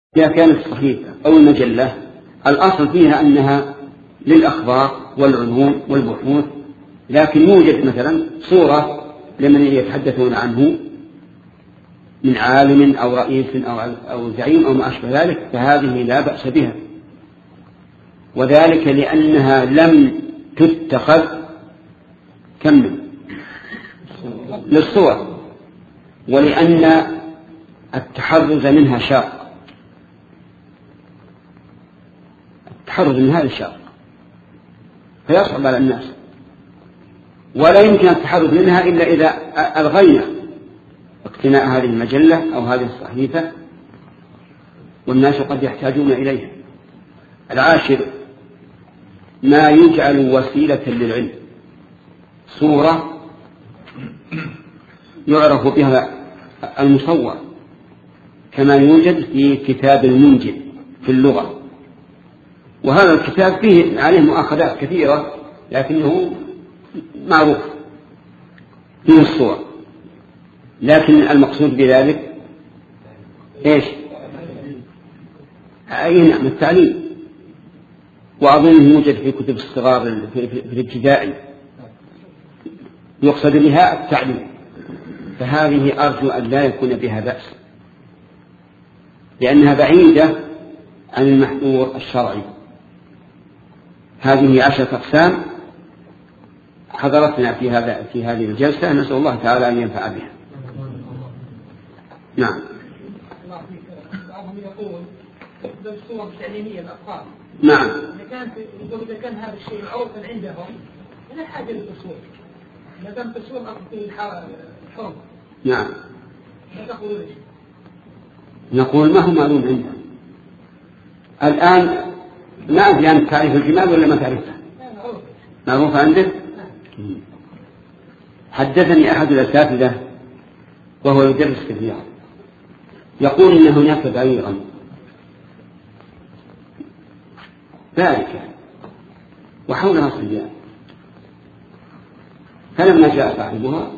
إذا كانت صحيفة أو المجلة الأصل فيها أنها للأخبار والعلوم والبحوث، لكن يوجد مثلا صورة لمن يتحدثون عنه من عالم أو رئيس أو زعيم أو ما أشبه ذلك، فهذه لا بأس بها، وذلك لأنها لم تتخذ للصور، ولأن التحرز منها شاق، التحرز من هذا الشاق فيصعب على الناس، ولا يمكن التحرز منها إلا إذا ألغينا اقتناء هذه المجلة أو هذه الصحيفة، والناس قد يحتاجون إليها. العاشر ما يجعل وسيلة للعلم، صورة يعرف بها المصور، كما يوجد في كتاب المنجد في اللغة، وهذا الكتاب فيه عليه مؤاخذات كثيرة لكنه معروف فيه الصور، لكن المقصود بذلك إيش؟ أي نعم، التعليم، وأظنه يوجد في كتب الصغار في الابتدائي يقصد بها التعليم، فهذه أرجو أن لا يكون بها بأس، لأنها بعيدة عن المحظور الشرعي. هذه 10 أقسام حضرتنا في هذه الجلسة، نسأل الله تعالى أن ينفع بها. نعم. بعضهم يقول بالصور التعليمية الأطفال. نعم. إذا كان هذا الشيء معروفا عندهم لا حاجة للتصوير، ما دام التصوير في الحرم. نعم. ما تقولون إيش؟ نقول ما هو معلوم عندهم الآن، ما أدري أن تعرف الجمال ولا ما تعرفها؟ معروف عندك؟ حدثني أحد الأساتذة وهو يدرس في الرياض يقول إن هناك بعيرا باركة وحولها صبيان، فلما جاء صاحبها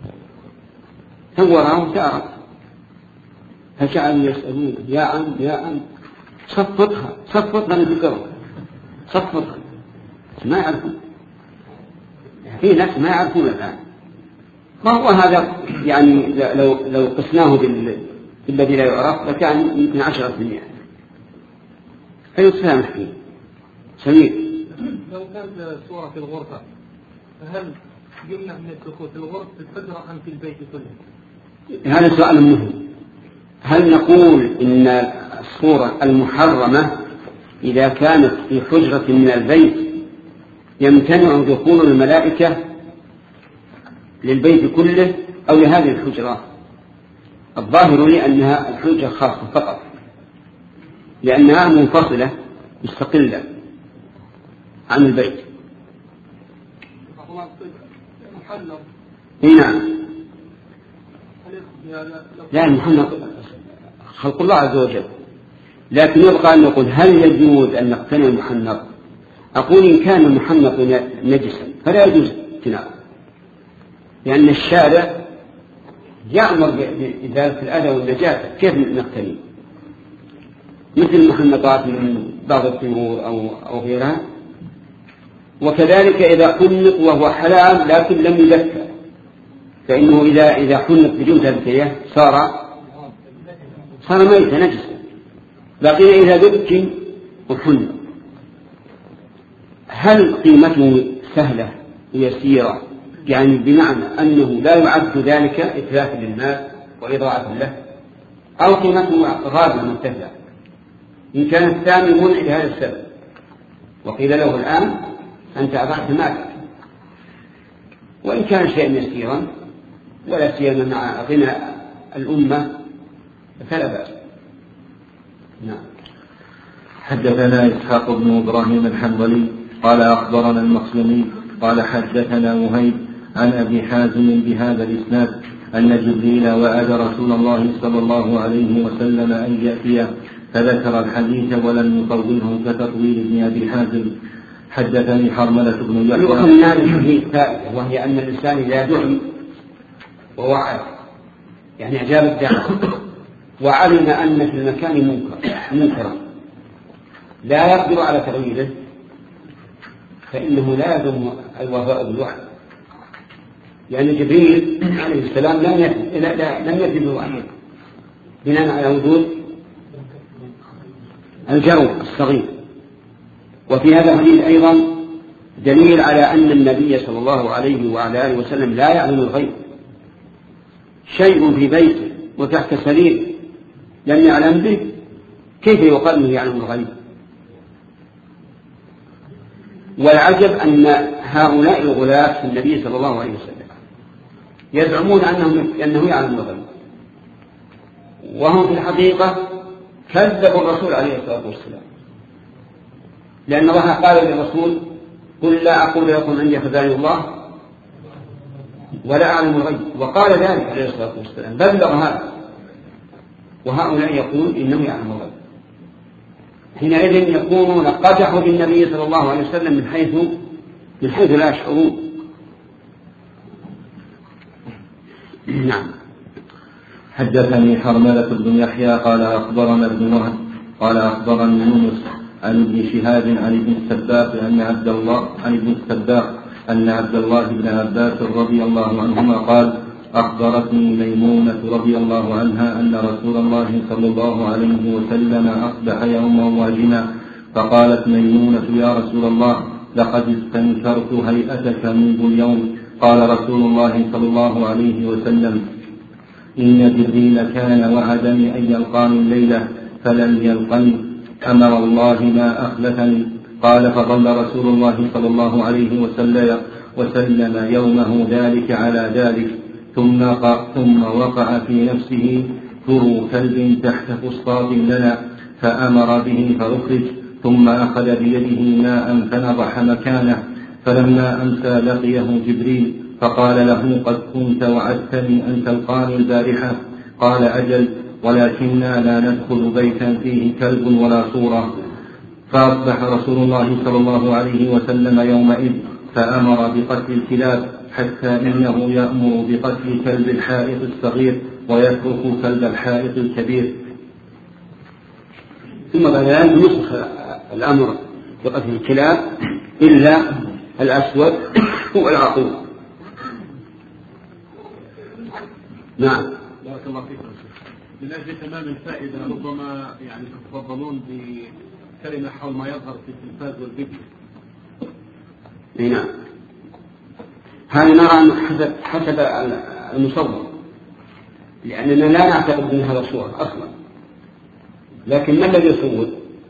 صورها وسارت، فجعلوا يسألون يا عم صفطها نذكرها، صفطها، ما يعرفون، في ناس ما يعرفون الآن. ما هو هذا يعني لو قسناه بالذي لا يعرف لكان يمكن 10%، فيتسامح فيه. سمير، لو كانت صورة في الغرفة فهل يمنع من الدخول في الغرفة في الحجرة أم في البيت كله؟ هذا سؤال مهم. هل نقول إن الصورة المحرمة إذا كانت في حجرة من البيت يمتنع دخول الملائكة للبيت كله أو لهذه الحجرة؟ الظاهر لي أنها الحجرة خاصة فقط، لأنها منفصلة مستقلة عن البيت. نعم. لا، المحنط خلق الله عز وجل، لكن يبقى أن نقول هل يجوز أن نقتني المحنط؟ أقول إن كان المحنط نجسا فلا يجوز اقتناءه، لأن الشارع يأمر بإزالة الأذى والنجاسة، كيف نقتني؟ مثل المحنطات من بعض الطيور أو غيرها. وكذلك إذا حنط وهو حلال لكن لم يذكر، فإنه إذا حنط بدون تذكية صار ميتا نجسا، لكن إذا ذكي وحنط هل قيمته سهلة ويسيرة، يعني بمعنى أنه لا يعد ذلك إتلافا للمال وإضاعة له، أو قيمته غالية مرتفعة؟ إن كان الثاني منع لهذا السبب وقيل له الآن أنت أضعت مالك، وإن كان شيئا يسيرا ولا سيما مع غنى الأمة فلا بأس. نعم. حدثنا إسحاق بن إبراهيم الحنظلي قال أخبرنا المخزومي قال حدثنا وهيب عن أبي حازم بهذا الإسناد أن جبريل وعد رسول الله صلى الله عليه وسلم أن يأتيه، فذكر الحديث ولم يطوله كتطويل ابن أبي حازم. حدثني حرملة بن يحيى. يؤخذ من هذه الحديث فائدة، وهي أن الإنسان إذا دعي ووعد يعني أجاب الدعوة وعلم أن في المكان منكرا لا يقدر على تغييره، فإنه لا يلزم الوفاء بالوعد، لأن جبريل عليه السلام لم يأتي بالوعد بناء على وجود الجو الصغير. وفي هذا الحديث أيضا دليل على أن النبي صلى الله عليه وعلى آله وسلم لا يعلم الغيب، شيء في بيته وتحت سريره لم يعلم به، كيف يقال أنه يعلم الغيب؟ والعجب أن هؤلاء الغلاة في النبي صلى الله عليه وسلم يزعمون أنه يعلم الغيب، وهم في الحقيقة كذبوا الرسول عليه الصلاة والسلام، لأن الله قال للرسول: قل لا أقول لكم عندي خزائن الله ولا أعلم الغيب، وقال ذلك عليه الصلاة والسلام، بلغ هذا، وهؤلاء يقول إنه يعلم الغيب. حينئذ يكونون قدحوا بالنبي صلى الله عليه وسلم من حيث لا يشعرون. نعم. حدثني حرملة بن يحيى قال أخبرنا ابن وهب قال أخبرني يونس عن ابن شهاب عن ابن السباق أن عبد الله بن عباس رضي الله عنهما قال: أخبرتني ميمونة رضي الله عنها أن رسول الله صلى الله عليه وسلم أصبح يوما واجما، فقالت ميمونة: يا رسول الله، لقد استنكرت هيئتك منذ اليوم. قال رسول الله صلى الله عليه وسلم: إن جبريل كان وعدني أن يلقاني الليلة فلم يلقني، أما والله ما أخلفني. قال: فظل رسول الله صلى الله عليه وسلم يومه ذلك على ذلك، ثم وقع في نفسه ثرو كلب تحت فسطاط لنا، فأمر به فأخرج، ثم أخذ بيده ماء فنضح مكانه، فلما أمسى لقيه جبريل فقال له: قد كنت وعدتني أن تلقاني البارحة. قال: أجل، ولكننا لا ندخل بيتا فيه كلب ولا صورة. فأصبح رسول الله صلى الله عليه وسلم يومئذ فأمر بقتل الكلاب، حتى إنه يأمر بقتل كلب الحائط الصغير ويترك كلب الحائط الكبير. ثم بعد ذلك نسخ الأمر بقتل الكلاب إلا الأسود والعقوق. نعم. بارك الله فيكم. من أجل تمام الفائدة ربما يعني تتفضلون بكلمة حول ما يظهر في التلفاز والفيديو. نعم. هذه نرى حسب المصور، لأننا لا نعتقد من هذا الصور أصلا، لكن ما الذي يصور؟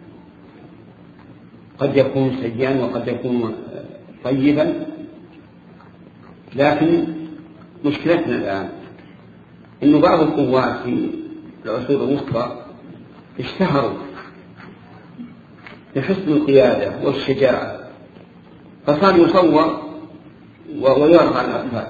قد يكون سيئا وقد يكون طيبا، لكن مشكلتنا الآن إنه بعض القوات في العصور الوسطى اشتهروا بحسن القيادة والشجاعة، فصار يصور ويرضى الأطفال،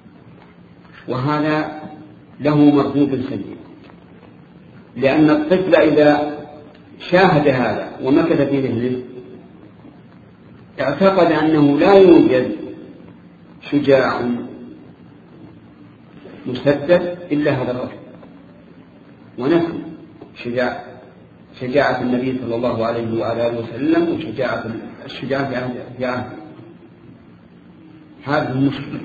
وهذا له مردود سيء، لأن الطفل إذا شاهد هذا ومكث في ذهنه اعتقد أنه لا يوجد شجاع مسدد إلا هذا الرجل، ونفي شجاعة النبي صلى الله عليه وعلى آله وسلم والشجاعة في عهده. هذه المشكلة.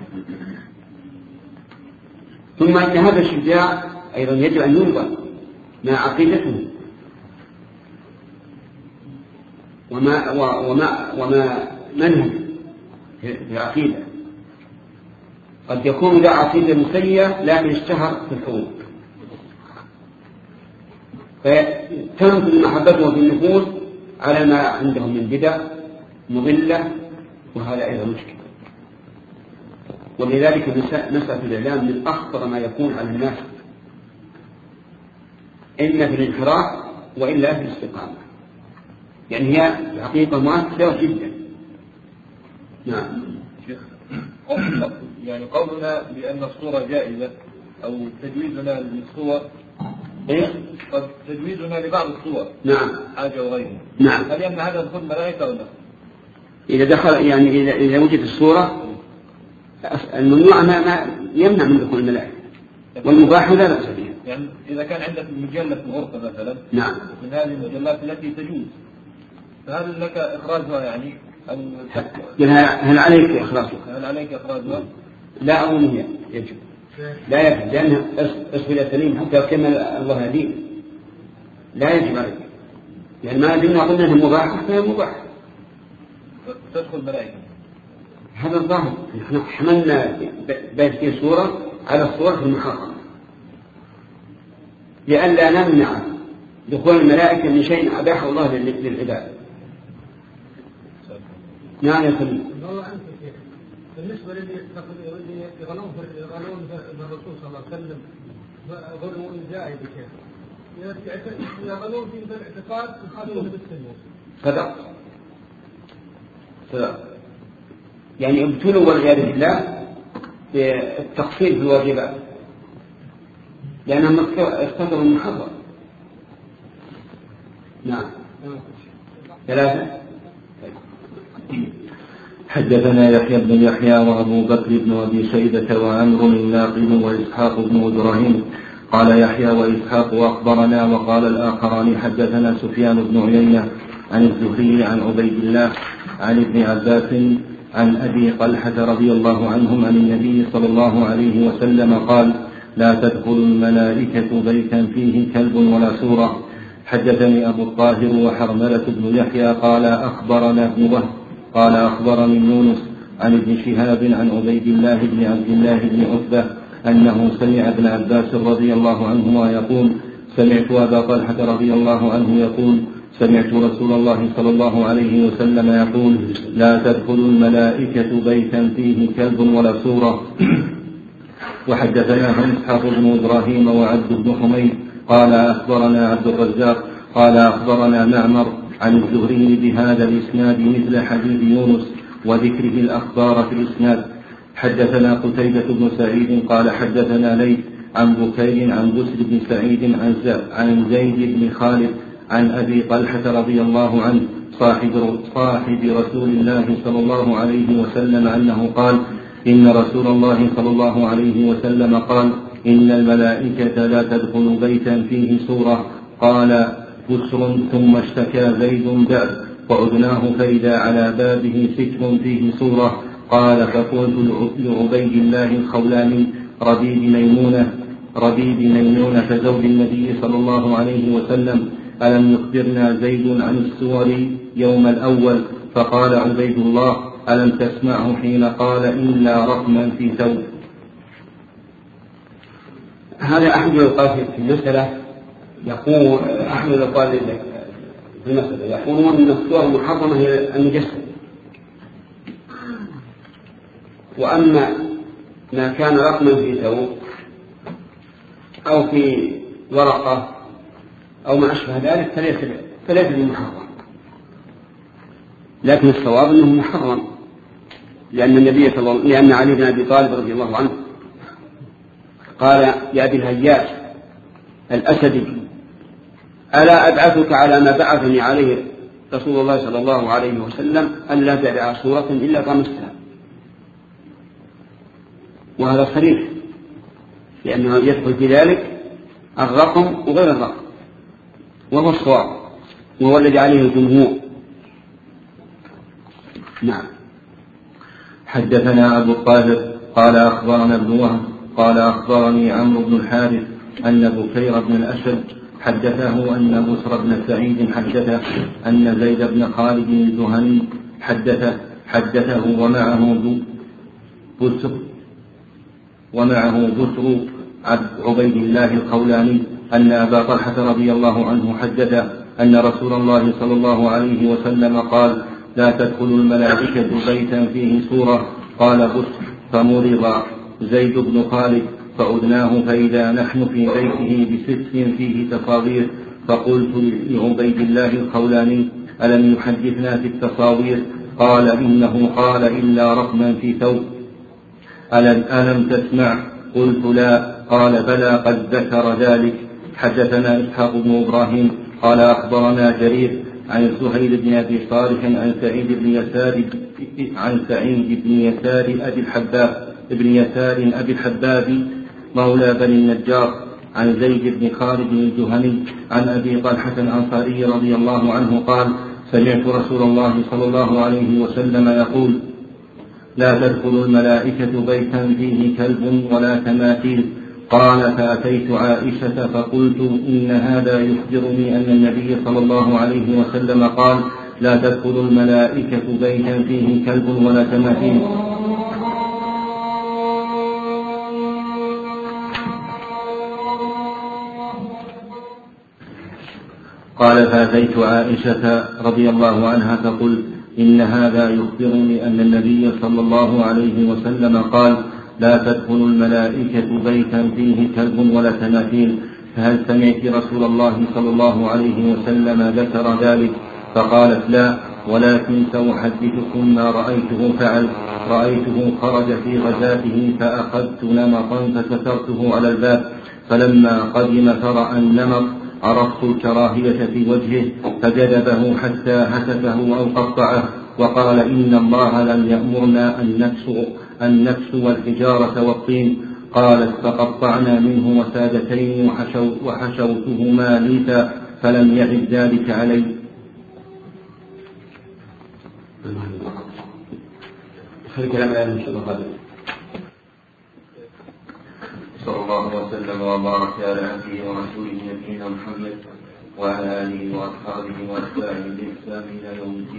ثم أن هذا الشجاع أيضا يجب أن ينظر مع عقيدته وما منهج في العقيدة. قد يكون ذا عقيدة مسيئة لكن اشتهر في الحروب، فتنزل محبته في النفوس على ما عندهم من بدع مضلة، وهذا أيضا مشكلة. ولذلك مسألة الإعلام من أخطر ما يكون على الناس، إلا في الانحراف وإلا في الاستقامة، يعني هي الحقيقة مؤثرة جدا. نعم. يعني قولنا بأن الصورة جائزة أو تجويزنا للصور قد تجويزنا لبعض الصور. نعم. حاجة وغيرها. نعم. هل يمنع هذا دخول ملائكة أو لا؟ إذا دخل يعني إذا وجدت الصورة الممنوع ما يمنع من دخول الملائكة، والمباح لا بأس به. يعني إذا كان عندك مجلة غرفة مثلا، نعم، من هذه المجلات التي تجوز، فهل لك إخراجها يعني؟ هل عليك إخراجها؟ هل عليك إخراجها؟ لا أظن هي يجب، لا يجب، لأنها أسفل سليم حتى كمل الله هديه، لا يجب عليك، لأن ما دمنا قلنا أنها مباحة فهي مباحة. تدخل ملائكة. هذا الظاهر، نحن حملنا بيت فيه صورة على الصورة المحرمة لئلا نمنع دخول الملائكة من شيء أباحه الله للعباد. نعم يا سليم. بالنسبة للي يغلون بالرسول صلى الله عليه وسلم غلو زائد يغلون في الاعتقاد يخالفون بالسنة. صدق. يعني ابتلوا والعياذ بالله بالتقصير في الواجبات لأنهم اختبروا المحرم. نعم. 3. حدثنا يحيى بن يحيى وأبو بكر بن أبي شيبة وعمرو الناقد وإسحاق بن إبراهيم. قال يحيى وإسحاق أخبرنا، وقال الآخران حدثنا سفيان بن عيينة عن الزهري عن عبيد الله عن ابن عباس عن أبي طلحة رضي الله عنهم عن النبي صلى الله عليه وسلم قال: لا تدخل الملائكة بيتا فيه كلب ولا سورة. حدثني أبو الطاهر وحرملة بن يحيى قال أخبرنا ابن وهب قال أخبرني يونس عن ابن شهاب عن عبيد الله بن عبد الله بن عتبة أنه سمع ابن عباس رضي الله عنهما يقول: سمعت أبا طلحة رضي الله عنه يقول: سمعت رسول الله صلى الله عليه وسلم يقول: لا تدخل الملائكة بيتا فيه كلب ولا سورة. وحدثنا إسحاق بن إبراهيم وعبد بن حميد قال أخبرنا عبد الرزاق قال أخبرنا معمر عن الزهري بهذا الإسناد مثل حديث يونس وذكره الأخبار في الإسناد. حدثنا قتيبة بن سعيد قال حدثنا ليث عن بكير عن بسر بن سعيد عن زيد بن خالد عن أبي طلحة رضي الله عنه صاحب رسول الله صلى الله عليه وسلم أنه قال: إن رسول الله صلى الله عليه وسلم قال: إن الملائكة لا تدخل بيتا فيه سورة. قال بسر: ثم اشتكى زيد باب وعدناه فإذا على بابه ستر فيه سورة. قال: فقلت لعبيد الله الخولاني ربيب ميمونة زوج النبي صلى الله عليه وسلم: ألم يخبرنا زيد عن السور يوم الأول؟ فقال عبيد الله: ألم تسمعه حين قال: إلا رقما في ثوب. هذا أحد القول في المسألة، يقول أحد القول في المسألة يقولون أن الصور المحرمة هي المجسد، وأما ما كان رقما في ثوب أو في ورقة أو ما أشبه ذلك فليس بمحرم، لكن الصواب أنه محرم، لأن علي بن أبي طالب رضي الله عنه قال لأبي الهياج الأسدي: ألا أبعثك على ما بعثني عليه رسول الله صلى الله عليه وسلم ألا تدع صورة إلا طمستها. وهذا صريح، لأنه يدخل في ذلك الرقم وغير الرقم، وهو الصواب وهو الذي عليه الجمهور. نعم. حدثنا أبو الطاهر قال أخبرنا ابن وهب قال أخبرني عمرو بن الحارث أن بكير بن الأشد حدثه أن بسر بن سعيد حدثه أن زيد بن خالد الجهني حدثه ومعه بسر عبيد الله الخولاني أن أبا طلحة رضي الله عنه حدث أن رسول الله صلى الله عليه وسلم قال: لا تدخل الملائكة بيتا فيه سورة. قال بسر: فمرض زيد بن خالد فعدناه فإذا نحن في بيته بستر فيه تصاوير. فقلت لعبيد الله الخولاني: ألم يحدثنا في التصاوير؟ قال: إنه قال: إلا رقما في ثوب. ألم تسمع؟ قلت: لا. قال: بلى قد ذكر ذلك. حدثنا إسحاق بن إبراهيم قال أخبرنا جرير عن سهيل بن أبي صالح عن سعيد بن يسار أبي الحباب مولى بني النجار عن زيد بن خالد الجهني عن أبي طلحة الأنصاري رضي الله عنه قال: سمعت رسول الله صلى الله عليه وسلم يقول: لا تدخل الملائكة بيتا فيه كلب ولا تماثيل. قال: فأتيت عائشة فقلت: إن هذا يخبرني أن النبي صلى الله عليه وسلم قال: لا تدخل الملائكة بيتا فيه كلب ولا تماثيل. قال: فأتيت عائشة رضي الله عنها فقلت: إن هذا يخبرني أن النبي صلى الله عليه وسلم قال: لا تدخل الملائكة بيتا فيه كلب ولا تماثيل. فهل سمعت رسول الله صلى الله عليه وسلم ذكر ذلك؟ فقالت: لا، ولكن سأحدثكم ما رأيته فعل. رأيته خرج في غزاته فأخذت نمطا فسترته على الباب، فلما قدم فرأى النمط عرفت الكراهية في وجهه فجذبه حتى هتفه أو قطعه، وقال: إن الله لم يأمرنا أن نكسو الحجارة والطين. قالت: فقطعنا منه وسادتين وحشوتهما ليفا فلم يعد ذلك علي. صلى الله وسلم وبارك على عبده ورسوله نبينا محمد وعلى آله وأصحابه وأتباعه بإحسان إلى يوم الدين.